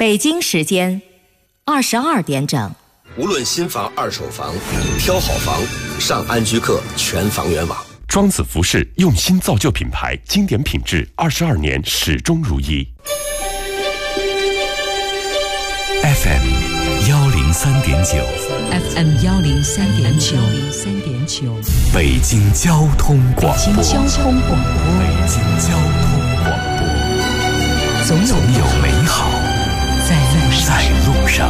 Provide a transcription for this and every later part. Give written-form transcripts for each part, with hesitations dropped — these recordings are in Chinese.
北京时间22点整。 无论新房、二手房，挑好房，上安居客全房源网。 庄子服饰用心造就品牌，经典品质，22年始终如一。 FM 103.9 FM 103.9 北京交通广播。 北京交通广播。 北京交通广播。总有美好在路上。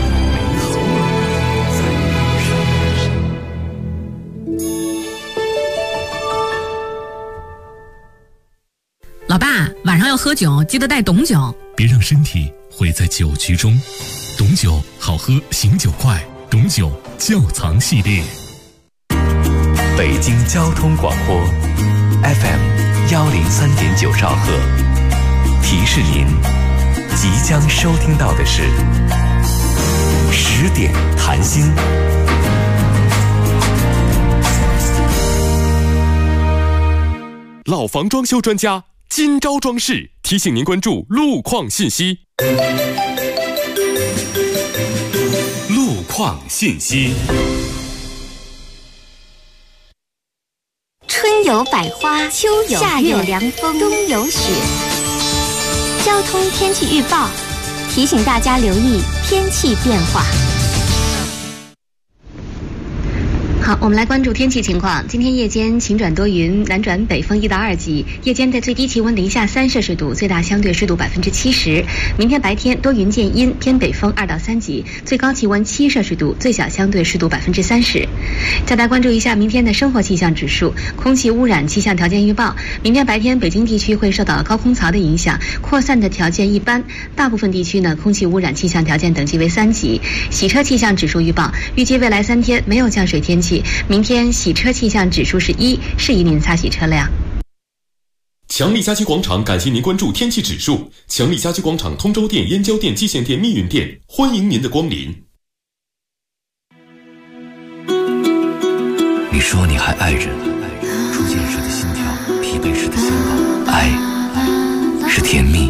老爸，晚上要喝酒，记得带董酒， 别让身体毁在酒局中。董酒好喝，醒酒快，董酒窖藏系列。 北京交通广播 FM 103.9兆赫，提示您即将收听到的是10点谈心。 老房装修专家今朝装饰提醒您关注路况信息。 路况信息。 春有百花，秋有夏有凉风，冬有雪。交通天气预报提醒大家留意天气变化。好，我们来关注天气情况。今天夜间晴转多云，南转北风1到2级，夜间的最低气温零下3摄氏度，最大相对湿度70%。明天白天多云见阴，偏北风2到3级，最高气温7摄氏度，最小相对湿度30%。再来关注一下明天的生活气象指数。空气污染气象条件预报，明天白天北京地区会受到高空槽的影响，扩散的条件一般，大部分地区呢空气污染气象条件等级为3级。洗车气象指数预报，预计未来3天没有降水天气。明天洗车气象指数是1，适宜您擦洗车辆。 强力家居广场感谢您关注天气指数。强力家居广场通州店、燕郊店、蓟县店、密云店，欢迎您的光临。 你说你还爱着，初见时的心跳，疲惫时的心动，爱是甜蜜。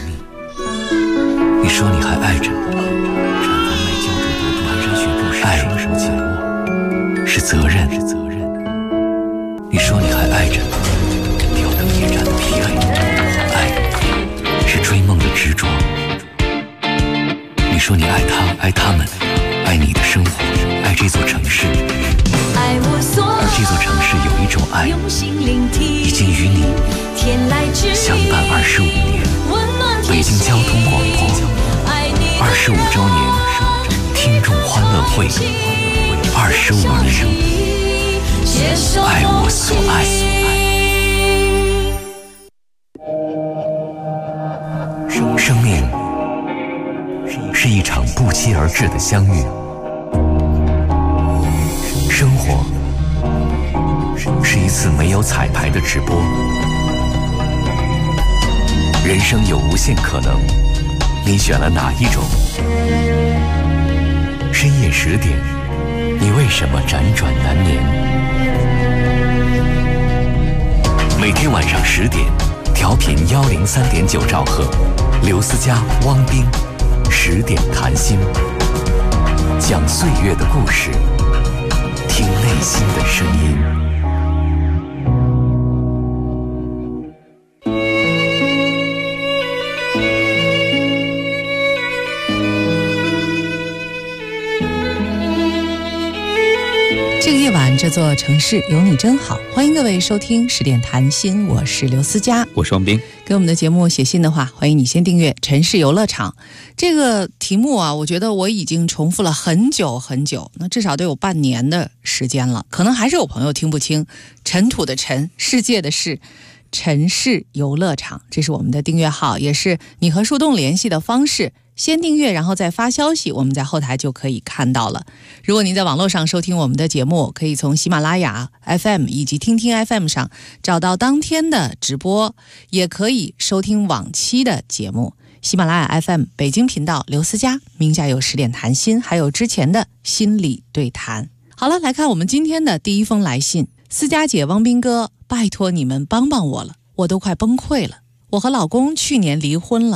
你说你还爱着，产房卖胶质毒不含山学步时双手紧握，是责任。你说你还爱着，吊灯夜战的疲惫，爱是追梦的执着。你说你爱他，爱他们，爱你的生活，爱这座城市。而这座城市有一种爱，已经与你相伴25年。北京交通广播25周年听众欢乐会，25年，爱我所爱。生命是一场不期而至的相遇，生活是一次没有彩排的直播，人生有无限可能，你选了哪一种？深夜10点，你为什么辗转难眠？每天晚上10点，调频103.9兆赫，刘思佳、汪冰10点谈心，讲岁月的故事，听内心的声音。 这个夜晚，这座城市有你真好。欢迎各位收听10点谈心，我是刘思佳， 我是王斌。 给我们的节目写信的话，欢迎你先订阅城市游乐场。这个题目啊，我觉得我已经重复了很久很久，那至少得有半年的时间了，可能还是有朋友听不清。尘土的尘，世界的世，城市游乐场，这是我们的订阅号，也是你和树洞联系的方式。先订阅，然后再发消息，我们在后台就可以看到了。如果您在网络上收听我们的节目，可以从喜马拉雅 FM 以及听听 FM 上找到当天的直播，也可以收听往期的节目。喜马拉雅 FM 北京频道刘思佳，名下有10点谈心，还有之前的心理对谈。好了，来看我们今天的第一封来信。思佳姐、汪斌哥，拜托你们帮帮我了，我都快崩溃了。我和老公去年离婚了，我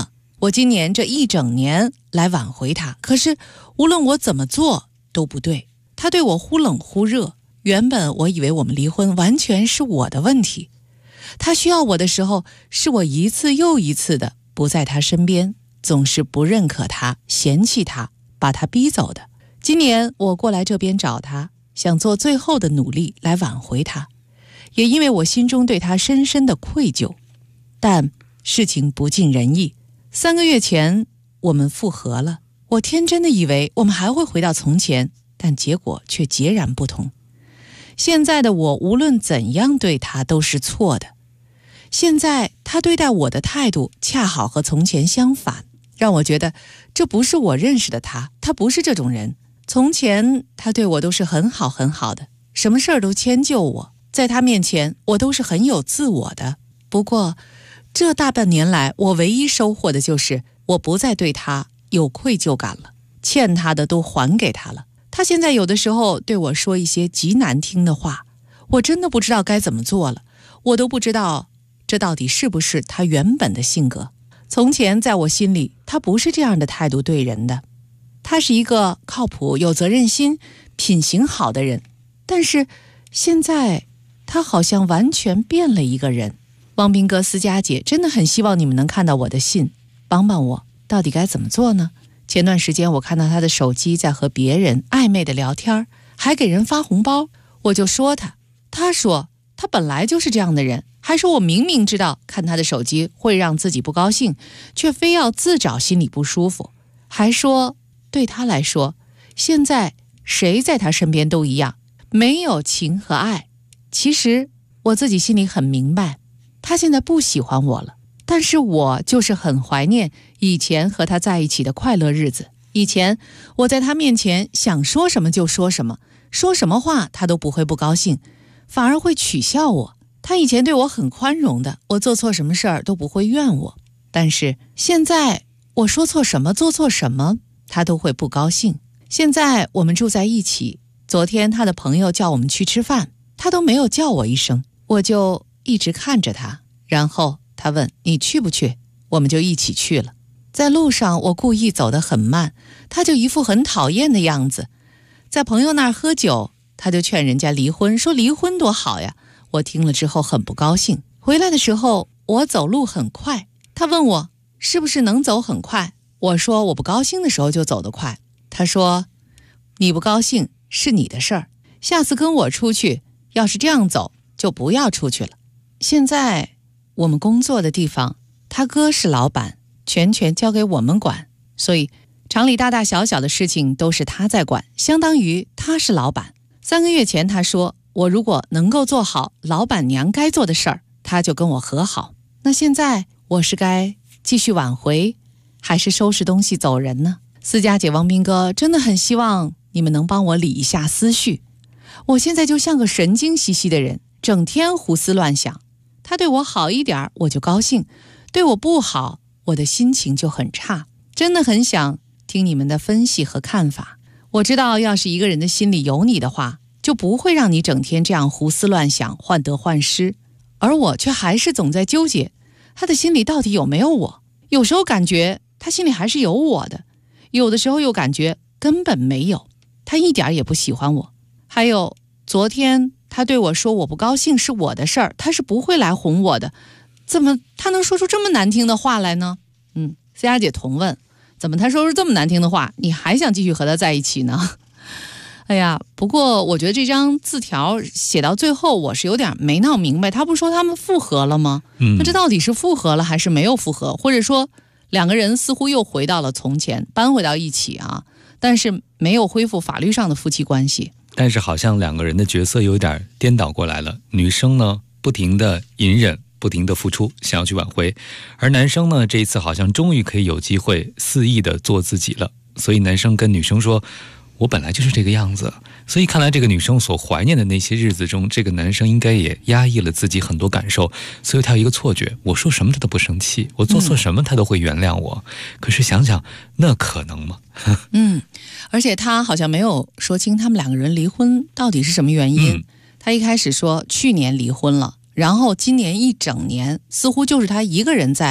我今年这一整年来挽回他，可是无论我怎么做都不对，他对我忽冷忽热。原本我以为我们离婚完全是我的问题，他需要我的时候，是我一次又一次的不在他身边，总是不认可他，嫌弃他，把他逼走的。今年我过来这边找他，想做最后的努力来挽回他，也因为我心中对他深深的愧疚。但事情不尽人意，3个月前我们复合了。我天真的以为我们还会回到从前，但结果却截然不同。现在的我无论怎样对他都是错的，现在他对待我的态度恰好和从前相反，让我觉得这不是我认识的他，他不是这种人。从前他对我都是很好很好的，什么事儿都迁就我，在他面前我都是很有自我的。不过这大半年来，我唯一收获的就是我不再对他有愧疚感了，欠他的都还给他了。他现在有的时候对我说一些极难听的话，我真的不知道该怎么做了，我都不知道这到底是不是他原本的性格。从前在我心里，他不是这样的态度对人的，他是一个靠谱、有责任心、品行好的人，但是现在他好像完全变了一个人。汪斌哥、思佳姐，真的很希望你们能看到我的信，帮帮我，到底该怎么做呢？前段时间我看到他的手机在和别人暧昧的聊天，还给人发红包，我就说他说他本来就是这样的人，还说我明明知道看他的手机会让自己不高兴，却非要自找心里不舒服，还说对他来说，现在谁在他身边都一样，没有情和爱。其实我自己心里很明白，他现在不喜欢我了，但是我就是很怀念以前和他在一起的快乐日子。以前我在他面前想说什么就说什么，说什么话他都不会不高兴，反而会取笑我。他以前对我很宽容的，我做错什么事儿都不会怨我。但是现在我说错什么做错什么，他都会不高兴。现在我们住在一起，昨天他的朋友叫我们去吃饭，他都没有叫我一声，我就一直看着他，然后他问你去不去，我们就一起去了。在路上我故意走得很慢，他就一副很讨厌的样子。在朋友那儿喝酒，他就劝人家离婚，说离婚多好呀。我听了之后很不高兴。回来的时候我走路很快，他问我是不是能走很快，我说我不高兴的时候就走得快。他说你不高兴是你的事儿，下次跟我出去要是这样走就不要出去了。现在我们工作的地方，他哥是老板，全交给我们管，所以厂里大大小小的事情都是他在管，相当于他是老板。3个月前他说我如果能够做好老板娘该做的事儿，他就跟我和好。那现在我是该继续挽回，还是收拾东西走人呢？思佳姐、王斌哥，真的很希望你们能帮我理一下思绪。我现在就像个神经兮兮的人，整天胡思乱想。他对我好一点我就高兴，对我不好我的心情就很差。真的很想听你们的分析和看法。我知道要是一个人的心里有你的话，就不会让你整天这样胡思乱想，患得患失。而我却还是总在纠结他的心里到底有没有我。有时候感觉他心里还是有我的，有的时候又感觉根本没有，他一点也不喜欢我。还有昨天他对我说我不高兴是我的事儿，他是不会来哄我的，怎么他能说出这么难听的话来呢？思佳姐同问，怎么他说出这么难听的话，你还想继续和他在一起呢？哎呀，不过我觉得这张字条写到最后我是有点没闹明白，他不说他们复合了吗？那这到底是复合了还是没有复合？或者说两个人似乎又回到了从前，搬回到一起啊，但是没有恢复法律上的夫妻关系。 但是好像两个人的角色有点颠倒过来了，女生呢不停的隐忍，不停的付出，想要去挽回，而男生呢这一次好像终于可以有机会肆意的做自己了。所以男生跟女生说，我本来就是这个样子。所以看来这个女生所怀念的那些日子中，这个男生应该也压抑了自己很多感受，所以他有一个错觉，我说什么他都不生气，我做错什么他都会原谅我。可是想想那可能吗？ 而且他好像没有说清他们两个人离婚到底是什么原因。他一开始说去年离婚了，然后今年一整年似乎就是他一个人在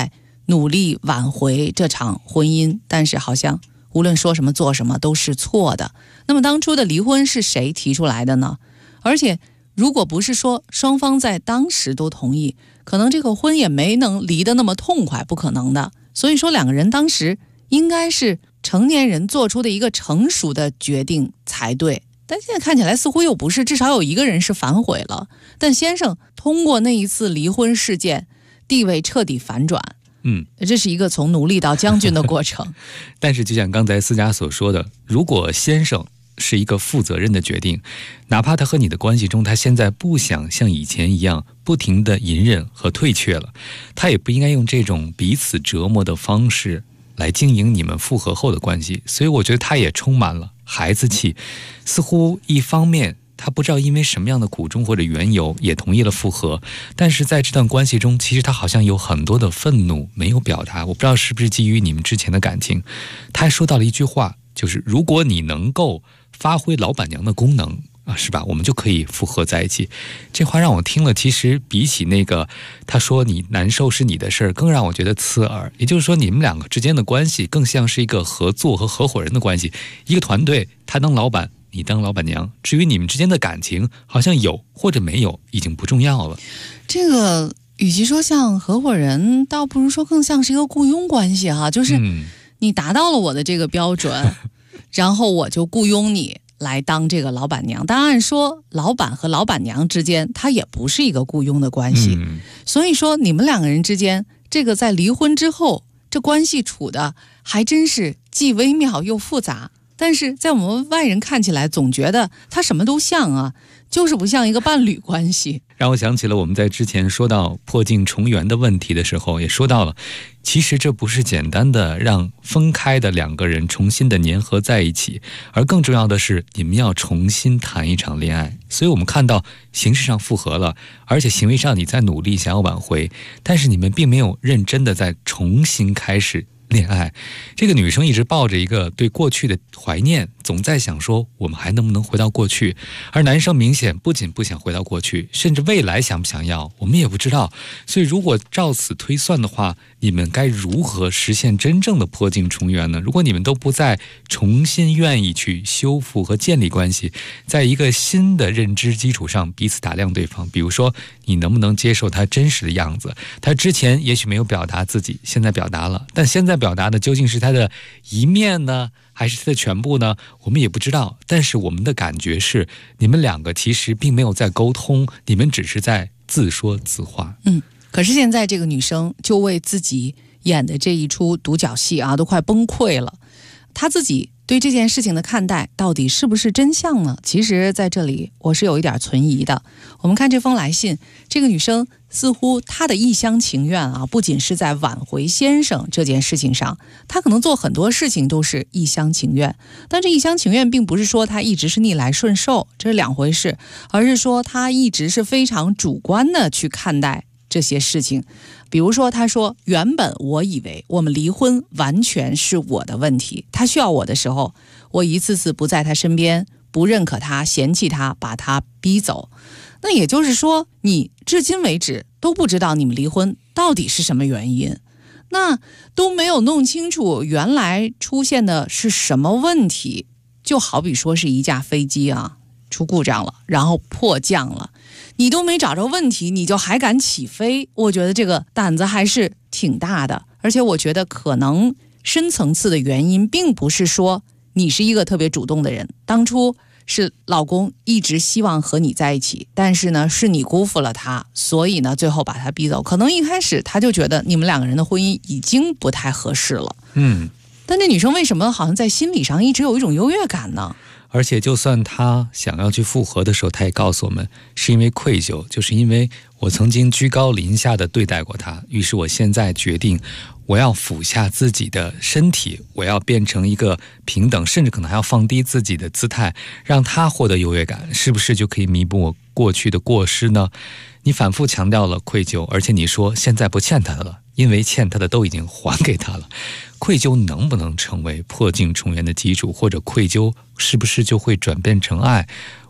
努力挽回这场婚姻，但是好像无论说什么做什么都是错的。那么当初的离婚是谁提出来的呢？而且如果不是说双方在当时都同意，可能这个婚也没能离得那么痛快，不可能的。所以说两个人当时应该是成年人做出的一个成熟的决定才对。但现在看起来似乎又不是，至少有一个人是反悔了。但先生通过那一次离婚事件，地位彻底反转。这是一个从奴隶到将军的过程。 但是就像刚才思佳所说的，如果先生是一个负责任的决定，哪怕他和你的关系中，他现在不想像以前一样不停地隐忍和退却了，他也不应该用这种彼此折磨的方式来经营你们复合后的关系。所以我觉得他也充满了孩子气，似乎一方面他不知道因为什么样的苦衷或者缘由也同意了复合，但是在这段关系中，其实他好像有很多的愤怒没有表达。我不知道是不是基于你们之前的感情。他还说到了一句话，就是如果你能够发挥老板娘的功能是吧，我们就可以复合在一起。这话让我听了，其实比起那个他说你难受是你的事儿，更让我觉得刺耳。也就是说，你们两个之间的关系更像是一个合作和合伙人的关系，一个团队，他当老板，你当老板娘。至于你们之间的感情，好像有或者没有已经不重要了。 这个与其说像合伙人，倒不如说更像是一个雇佣关系哈，就是你达到了我的这个标准，然后我就雇佣你来当这个老板娘。当然说老板和老板娘之间它也不是一个雇佣的关系，所以说你们两个人之间这个在离婚之后这关系处的还真是既微妙又复杂。但是在我们外人看起来总觉得它什么都像啊，就是不像一个伴侣关系。 让我想起了我们在之前说到破镜重圆的问题的时候，也说到了其实这不是简单的让分开的两个人重新的粘合在一起，而更重要的是你们要重新谈一场恋爱。所以我们看到形式上复合了，而且行为上你在努力想要挽回，但是你们并没有认真的再重新开始恋爱。这个女生一直抱着一个对过去的怀念，总在想说我们还能不能回到过去。而男生明显不仅不想回到过去，甚至未来想不想要我们也不知道。所以如果照此推算的话，你们该如何实现真正的破镜重圆呢？如果你们都不再重新愿意去修复和建立关系，在一个新的认知基础上彼此打量对方，比如说你能不能接受他真实的样子，他之前也许没有表达自己，现在表达了，但现在表达的究竟是他的一面呢，还是他的全部呢？我们也不知道。但是我们的感觉是你们两个其实并没有在沟通，你们只是在自说自话。 可是现在这个女生就为自己演的这一出独角戏啊都快崩溃了。她自己对这件事情的看待到底是不是真相呢？其实在这里我是有一点存疑的。我们看这封来信，这个女生似乎她的一厢情愿啊，不仅是在挽回先生这件事情上，她可能做很多事情都是一厢情愿。但这一厢情愿并不是说她一直是逆来顺受，这是两回事，而是说她一直是非常主观的去看待这些事情。比如说他说，原本我以为我们离婚完全是我的问题，他需要我的时候我一次次不在他身边，不认可他，嫌弃他，把他逼走。那也就是说你至今为止都不知道你们离婚到底是什么原因，那都没有弄清楚原来出现的是什么问题。就好比说是一架飞机啊出故障了，然后迫降了，你都没找着问题，你就还敢起飞，我觉得这个胆子还是挺大的。而且我觉得可能深层次的原因并不是说你是一个特别主动的人，当初是老公一直希望和你在一起，但是呢是你辜负了他，所以呢最后把他逼走。可能一开始他就觉得你们两个人的婚姻已经不太合适了。但这女生为什么好像在心理上一直有一种优越感呢？ 而且就算他想要去复合的时候，他也告诉我们是因为愧疚，就是因为我曾经居高临下的对待过他，于是我现在决定我要俯下自己的身体，我要变成一个平等，甚至可能还要放低自己的姿态，让他获得优越感，是不是就可以弥补我过去的过失呢？你反复强调了愧疚，而且你说现在不欠他的了，因为欠他的都已经还给他了。愧疚能不能成为破镜重圆的基础，或者愧疚是不是就会转变成爱？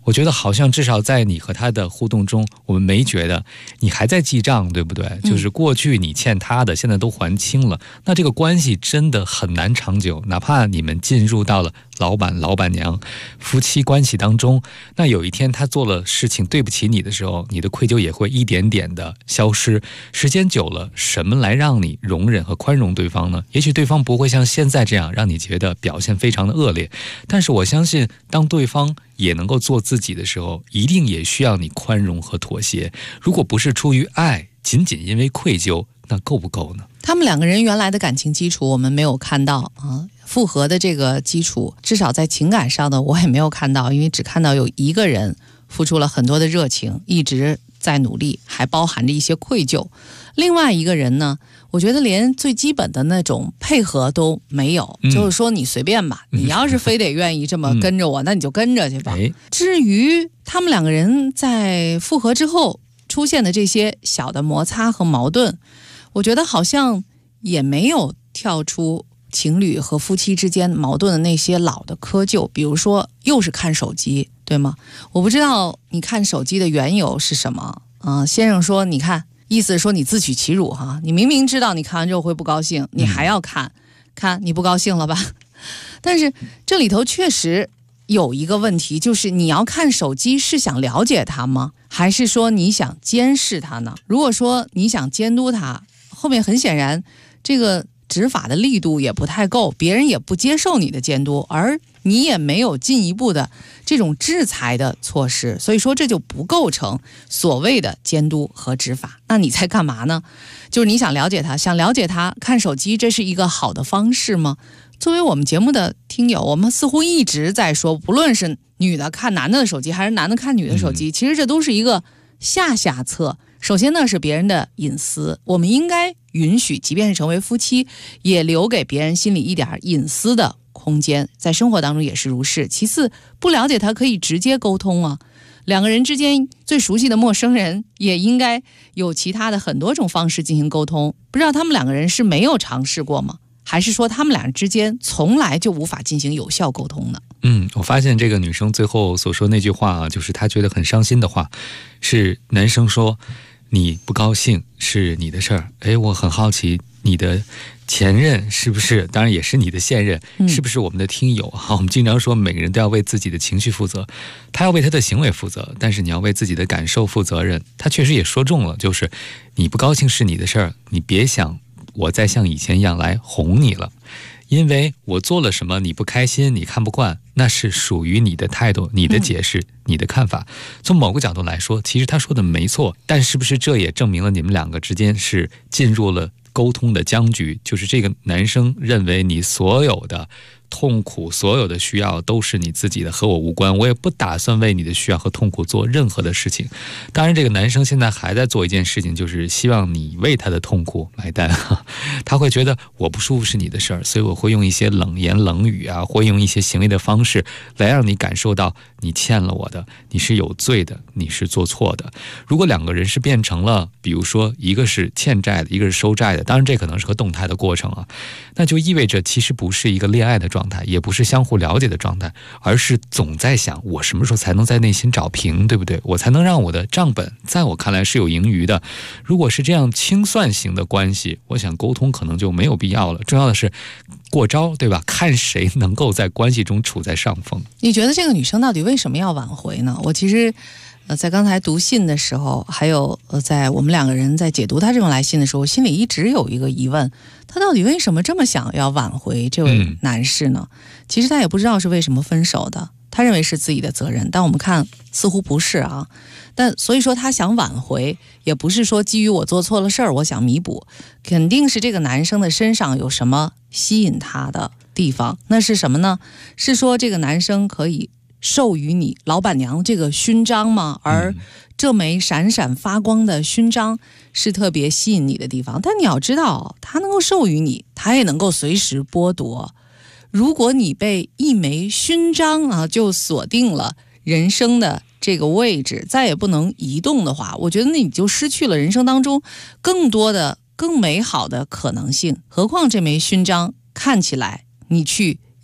我觉得好像至少在你和他的互动中，我们没觉得你还在记账，对不对？就是过去你欠他的，现在都还清了，那这个关系真的很难长久。哪怕你们进入到了老板、老板娘夫妻关系当中，那有一天他做了事情对不起你的时候，你的愧疚也会一点点的消失。时间久了，什么来让你容忍和宽容对方呢？也许对方不会像现在这样让你觉得表现非常的恶劣，但是我相信当对方也能够做自己的时候，一定也需要你宽容和妥协。如果不是出于爱，仅仅因为愧疚，那够不够呢？ 他们两个人原来的感情基础我们没有看到啊，复合的这个基础，至少在情感上的我也没有看到，因为只看到有一个人付出了很多的热情，一直在努力，还包含着一些愧疚。另外一个人呢，我觉得连最基本的那种配合都没有，就是说你随便吧，你要是非得愿意这么跟着我，那你就跟着去吧。至于他们两个人在复合之后出现的这些小的摩擦和矛盾，我觉得好像也没有跳出情侣和夫妻之间矛盾的那些老的窠臼，比如说又是看手机，对吗？我不知道你看手机的缘由是什么先生说你看，意思是说你自取其辱哈，你明明知道你看完之后会不高兴，你还要看，看你不高兴了吧？但是这里头确实有一个问题，就是你要看手机是想了解他吗？还是说你想监视他呢？如果说你想监督他，后面很显然这个执法的力度也不太够，别人也不接受你的监督，而你也没有进一步的这种制裁的措施，所以说这就不构成所谓的监督和执法。那你在干嘛呢？就是你想了解他，想了解他，看手机，这是一个好的方式吗？作为我们节目的听友，我们似乎一直在说，不论是女的看男的手机，还是男的看女的手机，其实这都是一个下策。首先呢，是别人的隐私，我们应该允许，即便是成为夫妻，也留给别人心里一点隐私的空间，在生活当中也是如是。其次，不了解他可以直接沟通啊，两个人之间最熟悉的陌生人也应该有其他的很多种方式进行沟通。不知道他们两个人是没有尝试过吗？还是说他们俩人之间从来就无法进行有效沟通呢？ 我发现这个女生最后所说那句话啊，就是她觉得很伤心的话，是男生说你不高兴是你的事儿。我很好奇你的前任是不是，当然也是你的现任，是不是我们的听友我们经常说每个人都要为自己的情绪负责，他要为他的行为负责，但是你要为自己的感受负责任。他确实也说中了，就是你不高兴是你的事儿，你别想我再像以前一样来哄你了，因为我做了什么你不开心你看不惯，那是属于你的态度，你的解释，你的看法。从某个角度来说，其实他说的没错，但是不是这也证明了你们两个之间是进入了沟通的僵局？就是这个男生认为你所有的痛苦，所有的需要都是你自己的，和我无关，我也不打算为你的需要和痛苦做任何的事情。当然这个男生现在还在做一件事情，就是希望你为他的痛苦买单他会觉得我不舒服是你的事儿，所以我会用一些冷言冷语啊，会用一些行为的方式来让你感受到你欠了我的，你是有罪的，你是做错的。如果两个人是变成了比如说一个是欠债的，一个是收债的，当然这可能是个动态的过程啊，那就意味着其实不是一个恋爱的状态，也不是相互了解的状态，而是总在想我什么时候才能在内心找平，对不对？我才能让我的账本在我看来是有盈余的。如果是这样清算型的关系，我想沟通可能就没有必要了。重要的是过招，对吧？看谁能够在关系中处在上风。 你觉得这个女生到底为什么要挽回呢？我其实在刚才读信的时候，还有在我们两个人在解读他这封来信的时候，心里一直有一个疑问，他到底为什么这么想要挽回这位男士呢？其实他也不知道是为什么分手的，他认为是自己的责任，但我们看似乎不是啊。但所以说他想挽回，也不是说基于我做错了事儿我想弥补，肯定是这个男生的身上有什么吸引他的地方。那是什么呢？是说这个男生可以授予你老板娘这个勋章吗？而这枚闪闪发光的勋章是特别吸引你的地方。但你要知道，他能够授予你，他也能够随时剥夺。如果你被一枚勋章就锁定了人生的这个位置，再也不能移动的话，我觉得你就失去了人生当中更多的更美好的可能性。何况这枚勋章看起来你去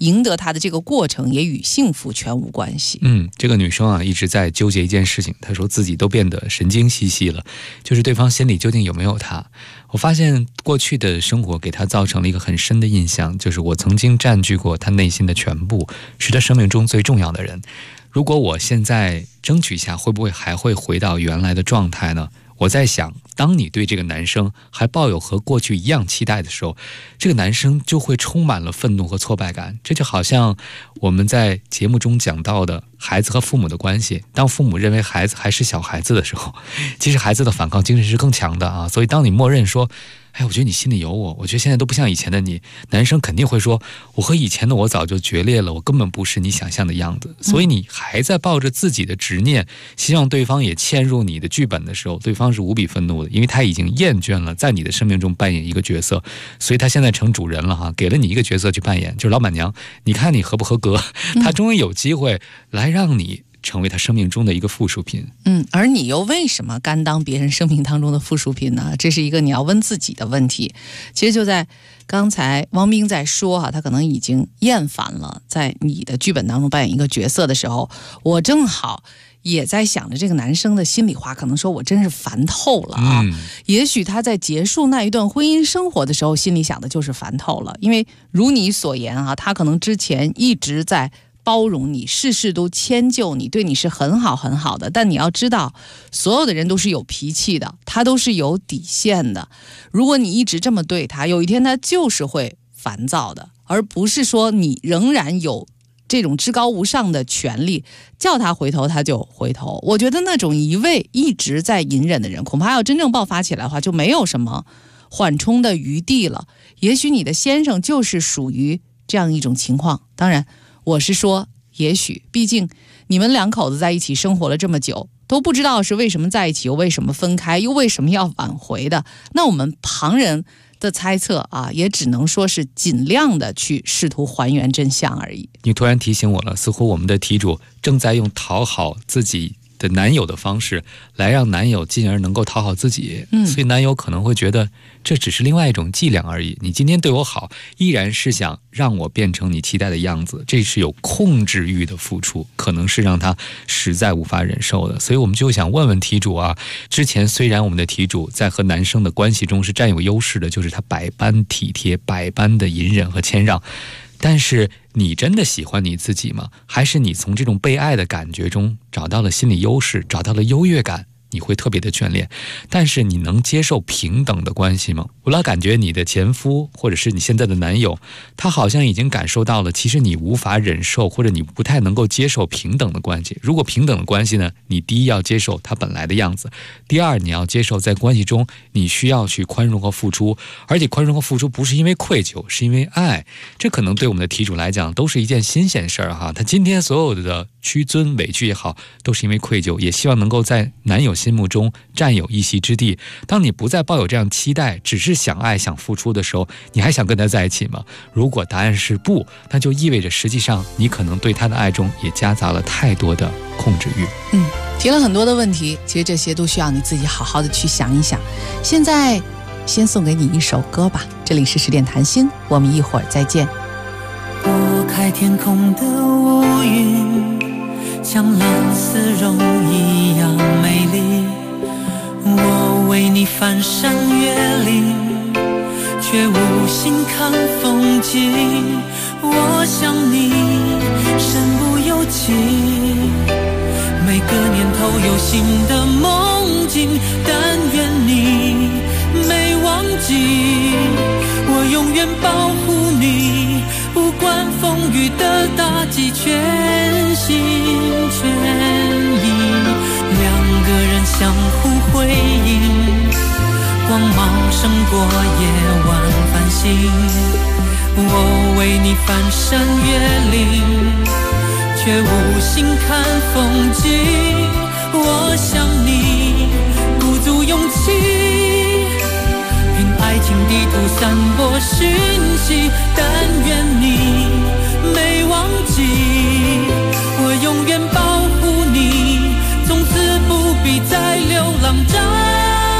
赢得他的这个过程也与幸福全无关系。 这个女生啊一直在纠结一件事情，她说自己都变得神经兮兮了，就是对方心里究竟有没有她。我发现过去的生活给她造成了一个很深的印象，就是我曾经占据过她内心的全部，是她生命中最重要的人。如果我现在争取一下，会不会还会回到原来的状态呢？我在想，当你对这个男生还抱有和过去一样期待的时候，这个男生就会充满了愤怒和挫败感。这就好像我们在节目中讲到的孩子和父母的关系，当父母认为孩子还是小孩子的时候，其实孩子的反抗精神是更强的啊。所以当你默认说，我觉得你心里有我觉得现在都不像以前的你，男生肯定会说，我和以前的我早就决裂了，我根本不是你想象的样子。所以你还在抱着自己的执念，希望对方也嵌入你的剧本的时候，对方是无比愤怒的，因为他已经厌倦了在你的生命中扮演一个角色，所以他现在成主人了哈，给了你一个角色去扮演，就是老板娘，你看你合不合格？他终于有机会来让你成为他生命中的一个附属品。 而你又为什么甘当别人生命当中的附属品呢？这是一个你要问自己的问题。其实就在刚才汪冰在说他可能已经厌烦了在你的剧本当中扮演一个角色的时候，我正好也在想着这个男生的心里话，可能说我真是烦透了啊。也许他在结束那一段婚姻生活的时候，心里想的就是烦透了，因为如你所言他可能之前一直在包容你，事事都迁就你，对你是很好很好的。但你要知道，所有的人都是有脾气的，他都是有底线的。如果你一直这么对他，有一天他就是会烦躁的，而不是说你仍然有这种至高无上的权利，叫他回头他就回头。我觉得那种一味一直在隐忍的人，恐怕要真正爆发起来的话，就没有什么缓冲的余地了。也许你的先生就是属于这样一种情况，当然我是说也许，毕竟你们两口子在一起生活了这么久，都不知道是为什么在一起，又为什么分开，又为什么要挽回的。那我们旁人的猜测也只能说是尽量的去试图还原真相而已。 你突然提醒我了，似乎我们的题主正在用讨好自己的男友的方式来让男友进而能够讨好自己。所以男友可能会觉得这只是另外一种伎俩而已，你今天对我好，依然是想让我变成你期待的样子，这是有控制欲的付出，可能是让他实在无法忍受的。所以我们就想问问题主之前虽然我们的题主在和男生的关系中是占有优势的，就是他百般体贴，百般的隐忍和谦让，但是你真的喜欢你自己吗？还是你从这种被爱的感觉中找到了心理优势，找到了优越感，你会特别的眷恋？但是你能接受平等的关系吗？我老感觉你的前夫或者是你现在的男友，他好像已经感受到了其实你无法忍受或者你不太能够接受平等的关系。如果平等的关系呢，你第一要接受他本来的样子，第二你要接受在关系中你需要去宽容和付出，而且宽容和付出不是因为愧疚，是因为爱。这可能对我们的题主来讲都是一件新鲜事儿他今天所有的屈尊委屈也好，都是因为愧疚，也希望能够在男友心目中占有一席之地。当你不再抱有这样期待，只是想爱想付出的时候，你还想跟他在一起吗？如果答案是不，那就意味着实际上你可能对他的爱中也夹杂了太多的控制欲。 提了很多的问题，其实这些都需要你自己好好的去想一想。现在先送给你一首歌吧，这里是10点谈心，我们一会儿再见。 拨开天空的乌云，像蓝丝绒一样美丽，我为你翻山越岭，却无心看风景。我想你身不由己，每个年头有新的梦境，但愿你没忘记，我永远保护你，不管风雨的打击，全心全意，两个人相互辉映，光芒胜过夜晚繁星。我为你翻山越岭，却无心看风景。我想你鼓足勇气，凭爱情地图散播讯息，但愿你没忘记，我永远保护你，从此不必再流浪找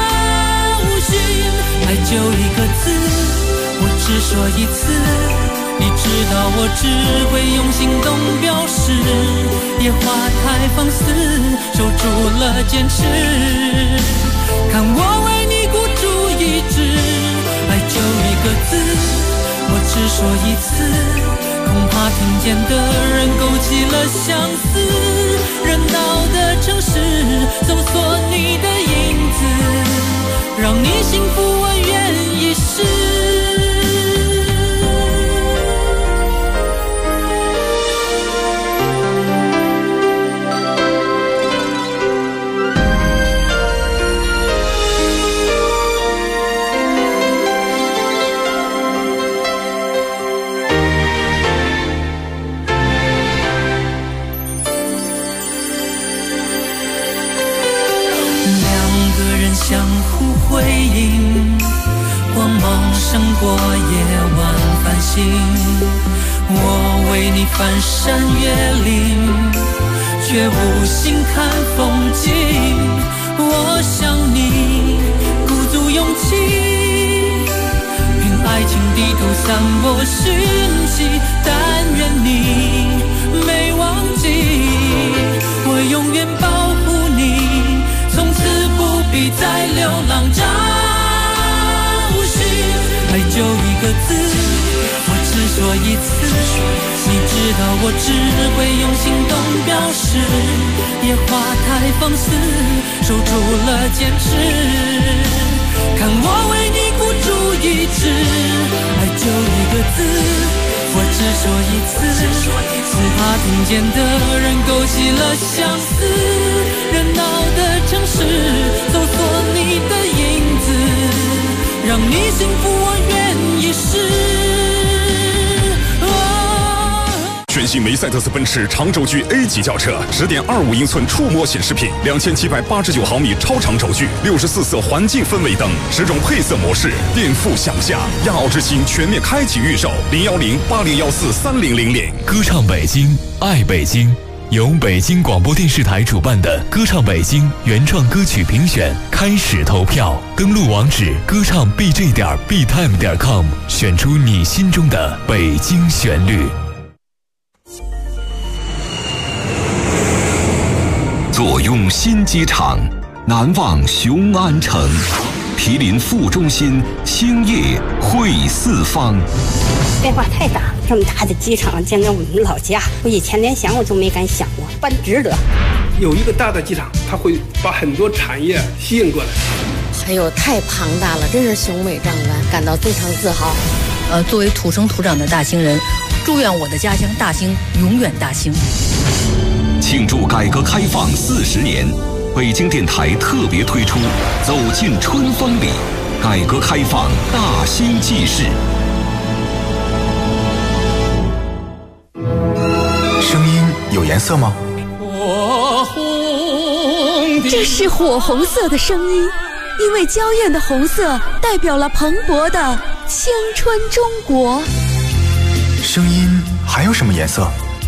寻。爱就一个字，我只说一次， 你知道我只会用行动表示，野花太放肆，守住了坚持。看我为你孤注一掷，爱就一个字，我只说一次，恐怕听见的人勾起了相思。热闹的城市搜索你的影子，让你幸福我愿意试。相互辉映，光芒胜过夜晚繁星。我为你翻山越岭，却无心看风景。我想你鼓足勇气，凭爱情地图散播讯息。但愿你没忘记，我永远保护你，从此不必再流浪找寻。爱就一个字，我只说一次，你知道我只会用行动表示。野花太放肆，守住了坚持。看我为你孤注一掷，爱就一个字，我只说一次，恐怕听见的人勾起了相思。热闹的城市搜索你的影子，让你幸福我愿意试。 全新梅赛德斯奔驰长轴距 A 级轿车，10.25英寸触摸显示屏，2789毫米超长轴距，64色环境氛围灯，10种配色模式，颠覆想象。亚奥之星全面开启预售，01080143000。 歌唱北京，爱北京。由北京广播电视台主办的歌唱北京原创歌曲评选开始投票，登录网址歌唱 bj.btime.com， 选出你心中的北京旋律。 坐拥新机场，难忘雄安城，毗邻副中心，星夜会四方。 变化太大了，这么大的机场，见到我们老家，我以前连想我都没敢想过，办值得。 有一个大的机场，它会把很多产业吸引过来。 还有太庞大了，真是雄伟壮观，感到非常自豪。 作为土生土长的大兴人，祝愿我的家乡大兴永远大兴。 庆祝改革开放40年，北京电台特别推出《走进春风里》，改革开放大兴纪事。 声音有颜色吗？ 这是火红色的声音，因为娇艳的红色代表了蓬勃的青春中国。 声音还有什么颜色？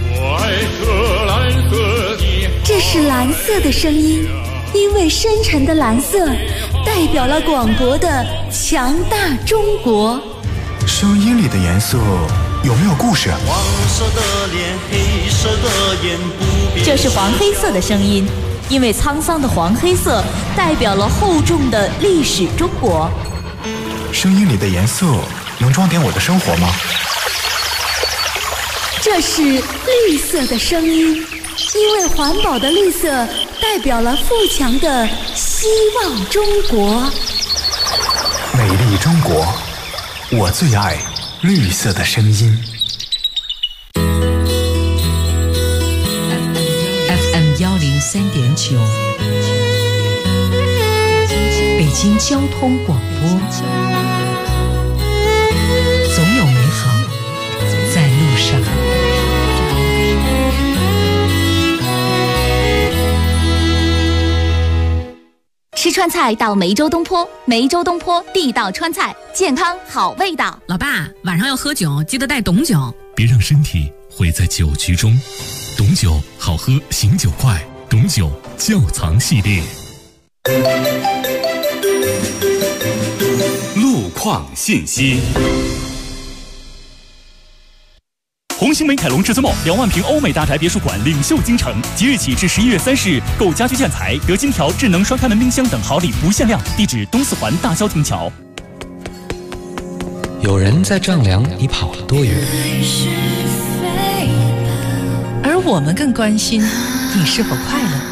这是蓝色的声音，因为深沉的蓝色代表了广博的强大中国。 声音里的颜色有没有故事？ 黄色的脸，黑色的眼，不变。 这是黄黑色的声音，因为沧桑的黄黑色代表了厚重的历史中国。 声音里的颜色能装点我的生活吗？ 这是绿色的声音，因为环保的绿色代表了富强的希望中国。 美丽中国，我最爱绿色的声音。 FM 103.9，北京交通广播，总有美好在路上。 吃川菜到梅州东坡，梅州东坡地道川菜，健康好味道。 老爸，晚上要喝酒，记得带董酒。 别让身体毁在酒局中，董酒好喝，醒酒快。董酒窖藏系列。 路况信息。 红星美凯龙至尊梦2万平欧美大宅别墅馆领袖京城，即日起至11月30日，购家居建材得金条、智能双开门冰箱等好礼不限量。地址东四环大萧亭桥。 有人在丈量你跑了多远， 而我们更关心你是否快乐。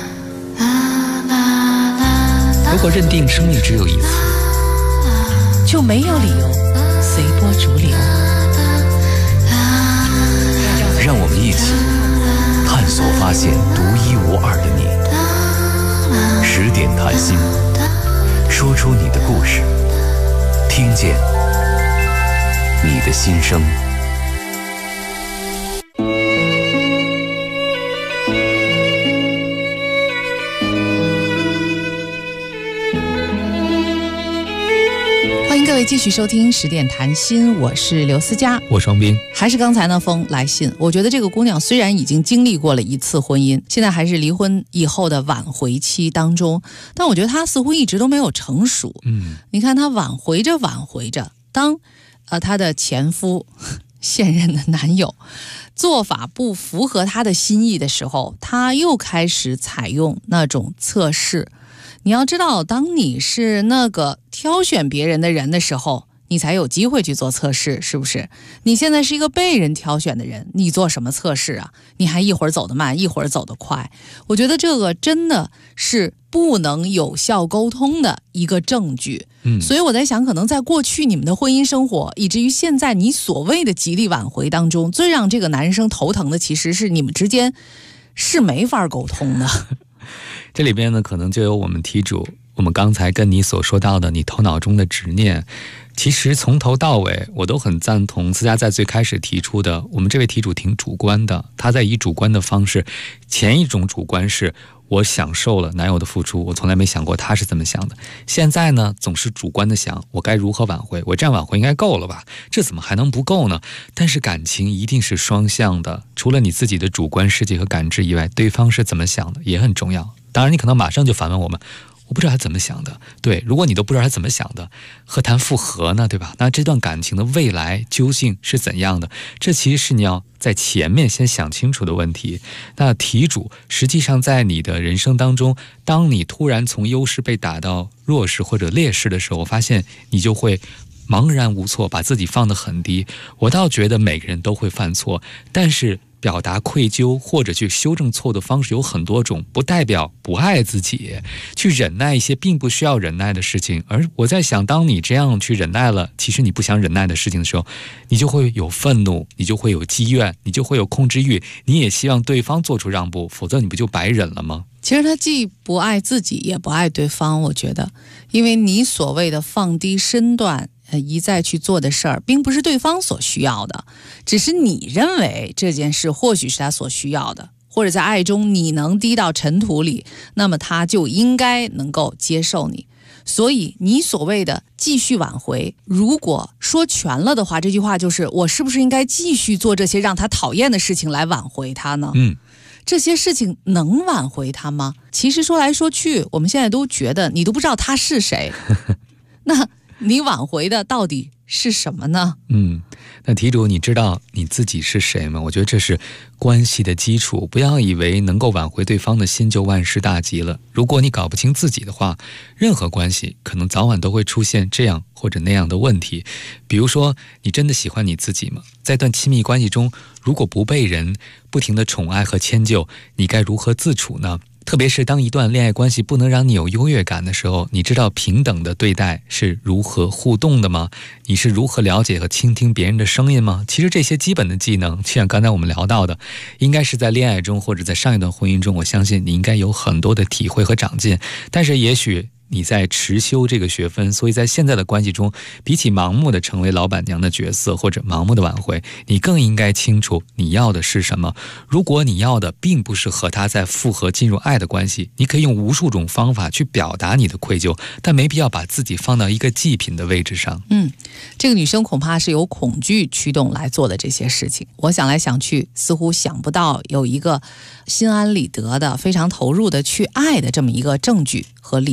如果认定生命只有一次， 就没有理由随波逐流。 让我们一起探索发现独一无二的你。10点谈心，说出你的故事，听见你的心声。 欢迎各位继续收听10点谈心，我是刘思佳， 我双冰。 还是刚才那封来信，我觉得这个姑娘虽然已经经历过了一次婚姻，现在还是离婚以后的挽回期当中，但我觉得她似乎一直都没有成熟。你看她挽回着，当她的前夫现任的男友做法不符合她的心意的时候，她又开始采用那种测试。你要知道，当你是那个挑选别人的人的时候，你才有机会去做测试，是不是？你现在是一个被人挑选的人，你做什么测试啊？你还一会儿走得慢，一会儿走得快。我觉得这个真的是不能有效沟通的一个证据。所以我在想，可能在过去你们的婚姻生活，以至于现在你所谓的极力挽回当中，最让这个男生头疼的其实是你们之间是没法沟通的。 这里边呢，可能就有我们题主，我们刚才跟你所说到的你头脑中的执念，其实从头到尾我都很赞同思佳在最开始提出的，我们这位题主挺主观的，他在以主观的方式，前一种主观是我享受了男友的付出，我从来没想过他是怎么想的，现在呢总是主观的想我该如何挽回，我这样挽回应该够了吧，这怎么还能不够呢？但是感情一定是双向的，除了你自己的主观世界和感知以外，对方是怎么想的也很重要。当然你可能马上就反问我们，我不知道他怎么想的。对，如果你都不知道他怎么想的，何谈复合呢，对吧？那这段感情的未来究竟是怎样的？这其实是你要在前面先想清楚的问题。那题主实际上在你的人生当中，当你突然从优势被打到弱势或者劣势的时候，我发现你就会茫然无措，把自己放得很低。我倒觉得每个人都会犯错，但是表达愧疚或者去修正错的方式有很多种，不代表不爱自己，去忍耐一些并不需要忍耐的事情。而我在想，当你这样去忍耐了其实你不想忍耐的事情的时候，你就会有愤怒，你就会有积怨，你就会有控制欲，你也希望对方做出让步，否则你不就白忍了吗？ 其实他既不爱自己也不爱对方，我觉得因为你所谓的放低身段一再去做的事儿，并不是对方所需要的，只是你认为这件事或许是他所需要的，或者在爱中你能低到尘土里，那么他就应该能够接受你。所以你所谓的继续挽回，如果说全了的话，这句话就是我是不是应该继续做这些让他讨厌的事情来挽回他呢？这些事情能挽回他吗？其实说来说去，我们现在都觉得你都不知道他是谁那你挽回的到底是什么呢？ 那题主，你知道你自己是谁吗？我觉得这是关系的基础，不要以为能够挽回对方的心就万事大吉了。如果你搞不清自己的话，任何关系可能早晚都会出现这样或者那样的问题。比如说，你真的喜欢你自己吗？在一段亲密关系中，如果不被人不停的宠爱和迁就，你该如何自处呢？特别是当一段恋爱关系不能让你有优越感的时候，你知道平等的对待是如何互动的吗？你是如何了解和倾听别人的声音吗？其实这些基本的技能，就像刚才我们聊到的，应该是在恋爱中或者在上一段婚姻中，我相信你应该有很多的体会和长进。但是也许你在迟修这个学分，所以在现在的关系中，比起盲目的成为老板娘的角色或者盲目的挽回，你更应该清楚你要的是什么。如果你要的并不是和他在复合进入爱的关系，你可以用无数种方法去表达你的愧疚，但没必要把自己放到一个祭品的位置上。 这个女生恐怕是由恐惧驱动来做的这些事情。我想来想去，似乎想不到有一个心安理得的、非常投入的去爱的这么一个证据和理由。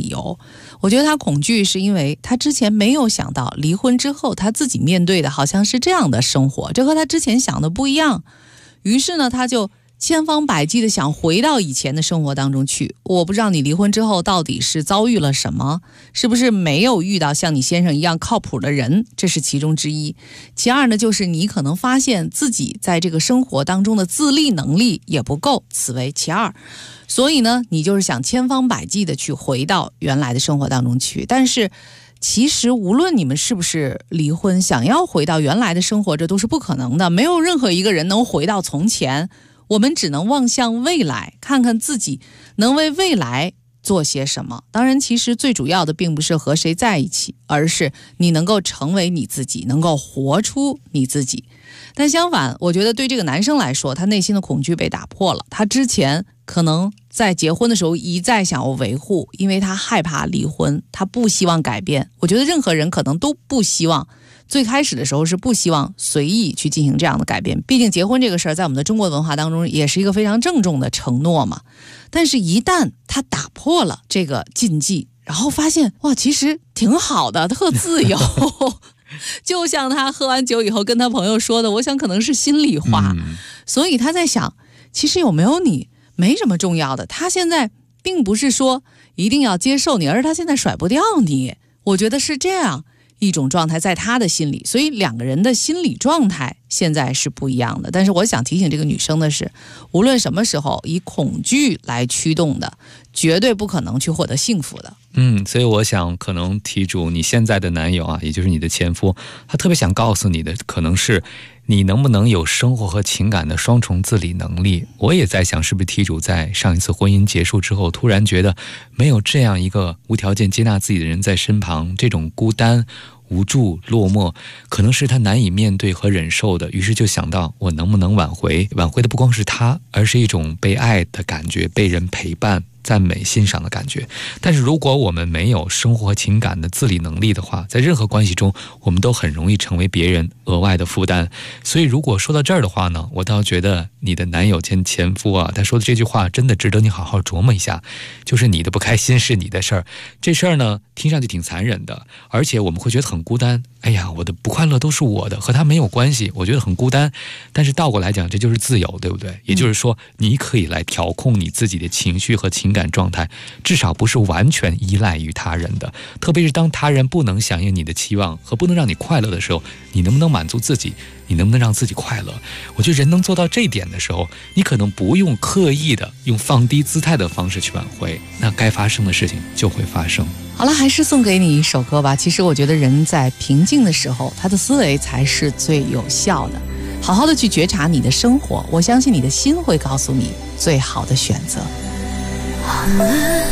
我觉得他恐惧是因为他之前没有想到离婚之后他自己面对的好像是这样的生活，这和他之前想的不一样。于是呢，他就千方百计的想回到以前的生活当中去。我不知道你离婚之后到底是遭遇了什么，是不是没有遇到像你先生一样靠谱的人，这是其中之一。其二呢，就是你可能发现自己在这个生活当中的自立能力也不够，此为其二。所以呢，你就是想千方百计的去回到原来的生活当中去。但是其实无论你们是不是离婚，想要回到原来的生活，这都是不可能的。没有任何一个人能回到从前，我们只能望向未来，看看自己能为未来做些什么。当然，其实最主要的并不是和谁在一起，而是你能够成为你自己，能够活出你自己。但相反，我觉得对这个男生来说，他内心的恐惧被打破了。他之前可能在结婚的时候一再想要维护，因为他害怕离婚，他不希望改变。我觉得任何人可能都不希望，最开始的时候是不希望随意去进行这样的改变。毕竟结婚这个事儿在我们的中国文化当中也是一个非常郑重的承诺嘛。但是一旦他打破了这个禁忌，然后发现哇，其实挺好的，特自由就像他喝完酒以后跟他朋友说的，我想可能是心里话。所以他在想，其实有没有你没什么重要的。他现在并不是说一定要接受你，而是他现在甩不掉你。我觉得是这样一种状态在他的心里，所以两个人的心理状态现在是不一样的。但是我想提醒这个女生的是，无论什么时候以恐惧来驱动的，绝对不可能去获得幸福的。 所以我想可能题主你现在的男友啊，也就是你的前夫，他特别想告诉你的可能是你能不能有生活和情感的双重自理能力。我也在想，是不是题主在上一次婚姻结束之后，突然觉得没有这样一个无条件接纳自己的人在身旁，这种孤单无助落寞可能是他难以面对和忍受的，于是就想到我能不能挽回。挽回的不光是他，而是一种被爱的感觉，被人陪伴赞美欣赏的感觉。但是如果我们没有生活和情感的自理能力的话，在任何关系中我们都很容易成为别人额外的负担。所以如果说到这儿的话呢，我倒觉得你的男友兼前夫啊，他说的这句话真的值得你好好琢磨一下。就是你的不开心是你的事儿，这事儿呢听上去挺残忍的，而且我们会觉得很孤单。哎呀，我的不快乐都是我的，和他没有关系，我觉得很孤单。但是倒过来讲，这就是自由，对不对？也就是说你可以来调控你自己的情绪和情感状态，至少不是完全依赖于他人的。特别是当他人不能响应你的期望和不能让你快乐的时候，你能不能满足自己，你能不能让自己快乐？我觉得人能做到这一点的时候，你可能不用刻意的用放低姿态的方式去挽回，那该发生的事情就会发生。 好了，还是送给你一首歌吧。其实我觉得人在平静的时候，他的思维才是最有效的。好好的去觉察你的生活，我相信你的心会告诉你最好的选择。 好了，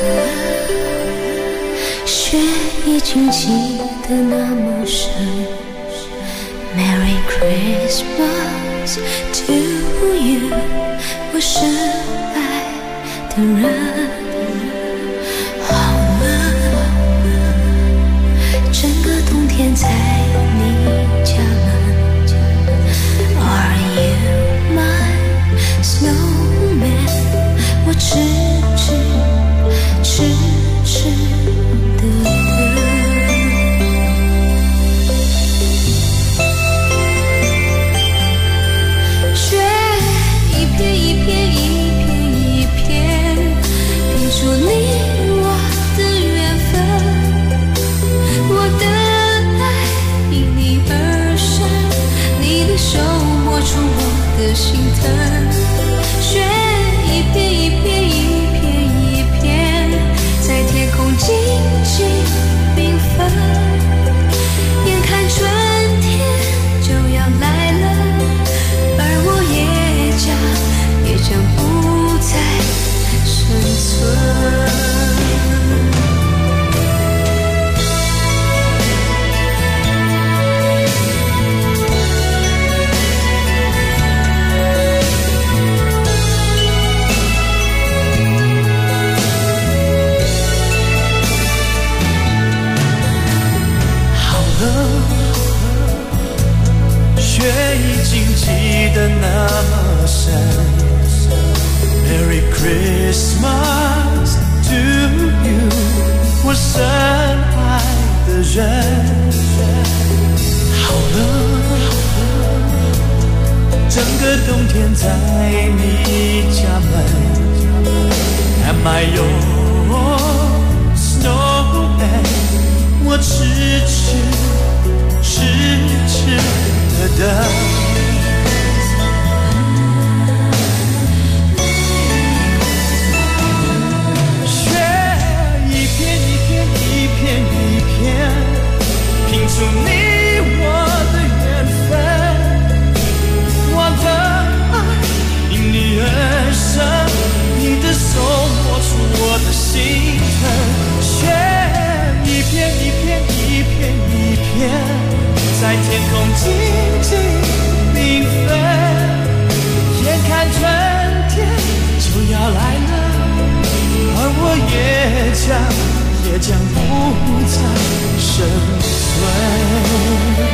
雪已经积得那么深， Merry Christmas to you， 我深爱的人。好了，整个冬天在你家门， Are you my snowman？ 我痴痴的等。雪一片一片一片一片，拼出你我的缘分。我的爱因你而生，你的手摸出我的心疼。雪一片一片一片一片，在天空静静缤纷。眼看春天就要来了，而我也将不再生存。 雪已经积得那么深， Merry Christmas to you， 我深爱的人。好了，整个冬天在你家门。Am I your snowman？ 我痴痴的等。拼出你我的缘分，我的爱因你而生，你的手摸出我的心疼，雪一片一片一片一片，在天空静静缤纷，眼看春天就要来了，而我也将不再生存。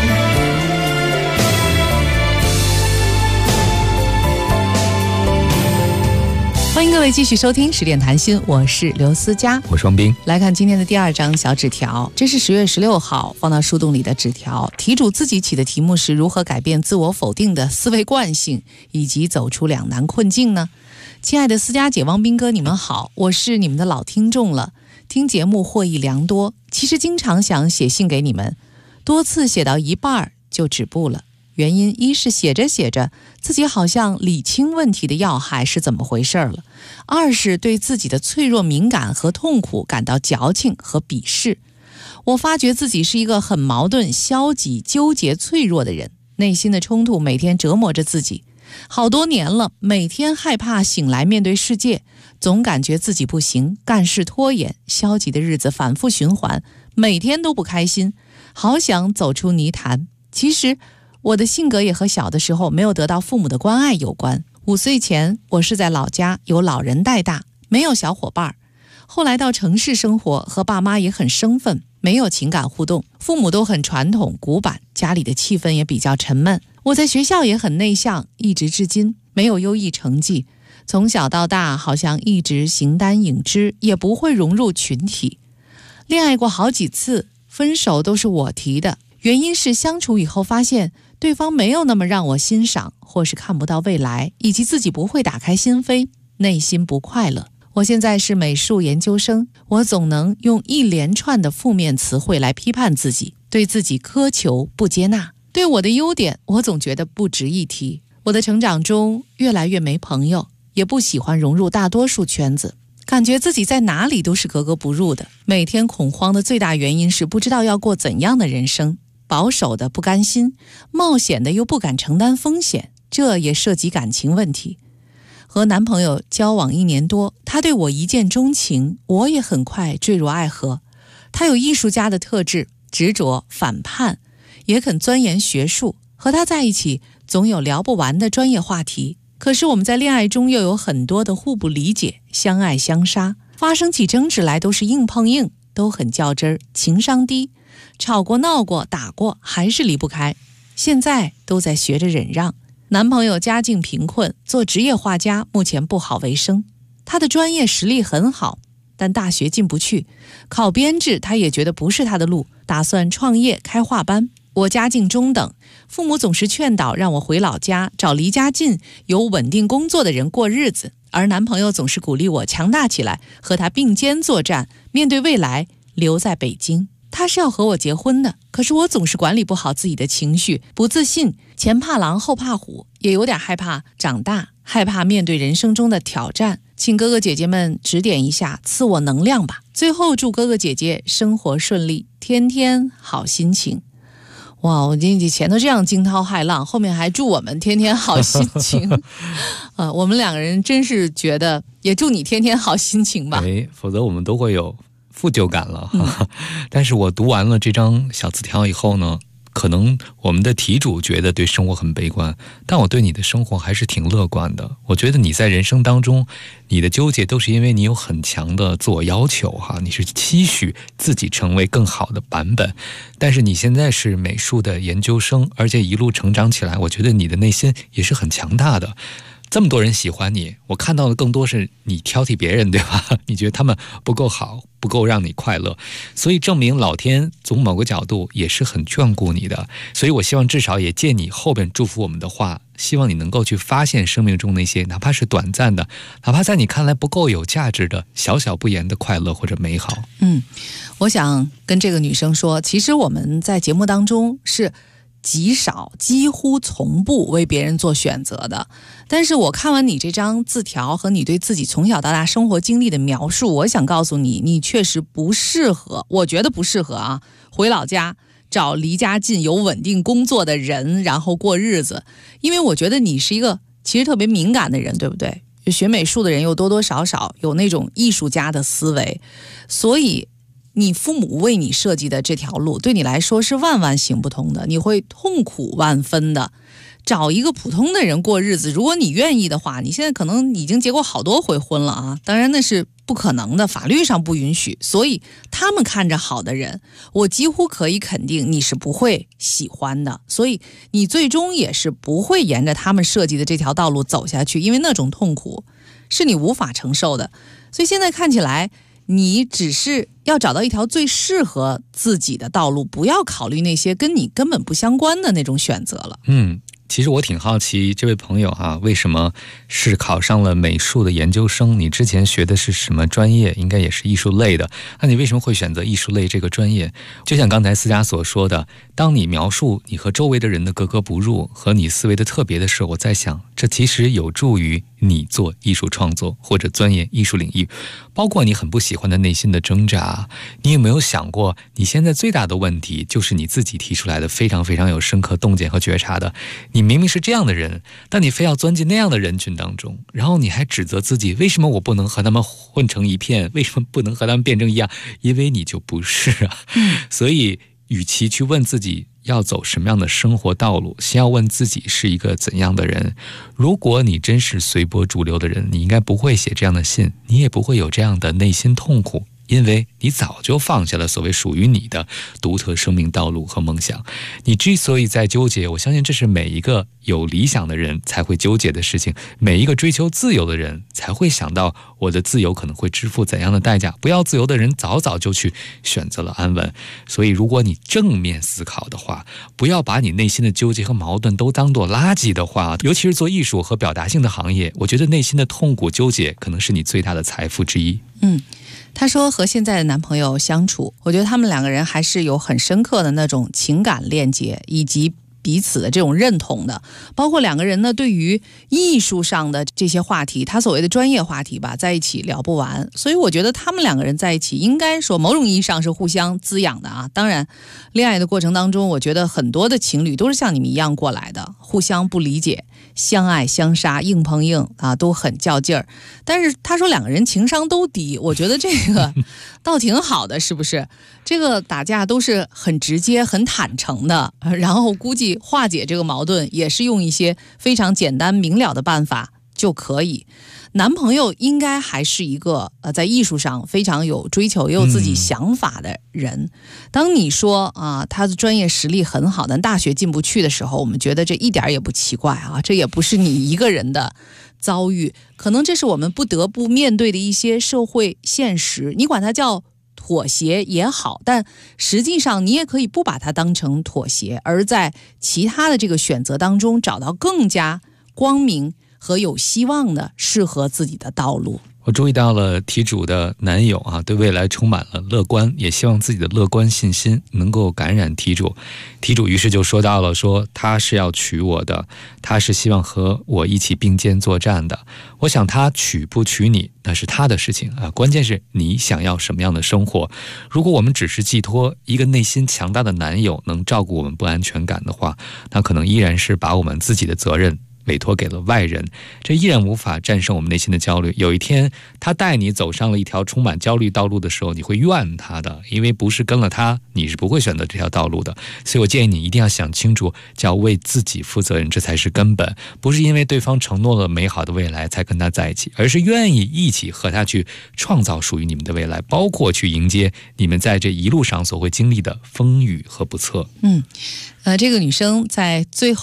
欢迎各位继续收听10点谈心，我是刘思佳， 我双冰。 来看今天的第2张小纸条，这是10月16号放到树洞里的纸条，题主自己起的题目是如何改变自我否定的思维惯性，以及走出两难困境呢？亲爱的思佳姐、汪斌哥，你们好，我是你们的老听众了，听节目获益良多，其实经常想写信给你们，多次写到一半就止步了。原因一是写着写着自己好像理清问题的要害是怎么回事了，二是对自己的脆弱敏感和痛苦感到矫情和鄙视。我发觉自己是一个很矛盾、消极、纠结、脆弱的人，内心的冲突每天折磨着自己，好多年了，每天害怕醒来面对世界，总感觉自己不行，干事拖延，消极的日子反复循环，每天都不开心，好想走出泥潭。其实我的性格也和小的时候没有得到父母的关爱有关。5岁前我是在老家由老人带大，没有小伙伴。后来到城市生活，和爸妈也很生分，没有情感互动，父母都很传统古板，家里的气氛也比较沉闷。我在学校也很内向，一直至今没有优异成绩，从小到大好像一直形单影只，也不会融入群体。恋爱过好几次，分手都是我提的，原因是相处以后发现对方没有那么让我欣赏，或是看不到未来，以及自己不会打开心扉，内心不快乐。我现在是美术研究生，我总能用一连串的负面词汇来批判自己，对自己苛求不接纳，对我的优点我总觉得不值一提。我的成长中越来越没朋友，也不喜欢融入大多数圈子，感觉自己在哪里都是格格不入的。每天恐慌的最大原因是不知道要过怎样的人生，保守的不甘心，冒险的又不敢承担风险，这也涉及感情问题。和男朋友交往1年多，他对我一见钟情，我也很快坠入爱河。他有艺术家的特质，执着反叛，也肯钻研学术，和他在一起总有聊不完的专业话题。可是我们在恋爱中又有很多的互不理解，相爱相杀，发生起争执来都是硬碰硬，都很较真儿，情商低，吵过闹过打过还是离不开，现在都在学着忍让。男朋友家境贫困，做职业画家，目前不好为生。他的专业实力很好，但大学进不去，考编制他也觉得不是他的路，打算创业开画班。我家境中等，父母总是劝导让我回老家找离家近有稳定工作的人过日子，而男朋友总是鼓励我强大起来，和他并肩作战，面对未来留在北京。他是要和我结婚的，可是我总是管理不好自己的情绪，不自信，前怕狼后怕虎，也有点害怕长大，害怕面对人生中的挑战。请哥哥姐姐们指点一下，赐我能量吧。最后祝哥哥姐姐生活顺利，天天好心情。哇，我前头这样惊涛骇浪，后面还祝我们天天好心情我们2个人真是觉得也祝你天天好心情吧。 否则我们都会有负疚感了但是我读完了这张小字条以后呢，可能我们的题主觉得对生活很悲观，但我对你的生活还是挺乐观的。我觉得你在人生当中，你的纠结都是因为你有很强的自我要求你是期许自己成为更好的版本。但是你现在是美术的研究生，而且一路成长起来，我觉得你的内心也是很强大的。 这么多人喜欢你，我看到的更多是你挑剔别人，对吧？你觉得他们不够好，不够让你快乐，所以证明老天从某个角度也是很眷顾你的。所以我希望至少也借你后边祝福我们的话，希望你能够去发现生命中那些哪怕是短暂的，哪怕在你看来不够有价值的小小不言的快乐或者美好。 我想跟这个女生说，其实我们在节目当中是极少几乎从不为别人做选择的，但是我看完你这张字条和你对自己从小到大生活经历的描述，我想告诉你，你确实不适合，我觉得不适合啊，回老家找离家近有稳定工作的人然后过日子。因为我觉得你是一个其实特别敏感的人，对不对？学美术的人又多多少少有那种艺术家的思维，所以你父母为你设计的这条路对你来说是万万行不通的，你会痛苦万分的。找一个普通的人过日子，如果你愿意的话，你现在可能已经结过好多回婚了啊，当然那是不可能的，法律上不允许。所以他们看着好的人，我几乎可以肯定你是不会喜欢的，所以你最终也是不会沿着他们设计的这条道路走下去，因为那种痛苦是你无法承受的。所以现在看起来你只是要找到一条最适合自己的道路，不要考虑那些跟你根本不相关的那种选择了。 其实我挺好奇这位朋友啊，为什么是考上了美术的研究生？你之前学的是什么专业？应该也是艺术类的，那你为什么会选择艺术类这个专业？就像刚才思佳所说的，当你描述你和周围的人的格格不入和你思维的特别的时候，我在想这其实有助于你做艺术创作或者钻研艺术领域。包括你很不喜欢的内心的挣扎，你有没有想过你现在最大的问题就是你自己提出来的，非常非常有深刻洞见和觉察的，你明明是这样的人，但你非要钻进那样的人群当中，然后你还指责自己，为什么我不能和他们混成一片，为什么不能和他们变成一样？因为你就不是啊。所以与其去问自己要走什么样的生活道路，先要问自己是一个怎样的人。如果你真是随波逐流的人，你应该不会写这样的信，你也不会有这样的内心痛苦，因为你早就放下了所谓属于你的独特生命道路和梦想。你之所以在纠结，我相信这是每一个有理想的人才会纠结的事情，每一个追求自由的人才会想到我的自由可能会支付怎样的代价。不要自由的人早早就去选择了安稳。所以如果你正面思考的话，不要把你内心的纠结和矛盾都当作垃圾的话，尤其是做艺术和表达性的行业，我觉得内心的痛苦纠结可能是你最大的财富之一。 她说和现在的男朋友相处，我觉得他们两个人还是有很深刻的那种情感链接以及彼此的这种认同的，包括两个人呢对于艺术上的这些话题，他所谓的专业话题吧，在一起聊不完。所以我觉得他们两个人在一起应该说某种意义上是互相滋养的啊。当然恋爱的过程当中，我觉得很多的情侣都是像你们一样过来的，互相不理解，相爱相杀，硬碰硬啊，都很较劲儿。但是他说两个人情商都低，我觉得这个倒挺好的，是不是？这个打架都是很直接很坦诚的，然后估计化解这个矛盾也是用一些非常简单明了的办法就可以。男朋友应该还是一个在艺术上非常有追求也有自己想法的人。当你说啊他的专业实力很好，但大学进不去的时候，我们觉得这一点也不奇怪啊，这也不是你一个人的遭遇，可能这是我们不得不面对的一些社会现实。你管它叫妥协也好，但实际上你也可以不把它当成妥协，而在其他的这个选择当中找到更加光明和有希望的适合自己的道路。 我注意到了题主的男友啊，对未来充满了乐观，也希望自己的乐观信心能够感染题主。题主于是就说到了，说他是要娶我的，他是希望和我一起并肩作战的。我想他娶不娶你那是他的事情啊，关键是你想要什么样的生活。如果我们只是寄托一个内心强大的男友能照顾我们不安全感的话，那可能依然是把我们自己的责任委托给了外人，这依然无法战胜我们内心的焦虑。有一天他带你走上了一条充满焦虑道路的时候，你会怨他的，因为不是跟了他，你是不会选择这条道路的。所以我建议你一定要想清楚，叫为自己负责任，这才是根本。不是因为对方承诺了美好的未来才跟他在一起，而是愿意一起和他去创造属于你们的未来，包括去迎接你们在这一路上所会经历的风雨和不测。 这个女生在最后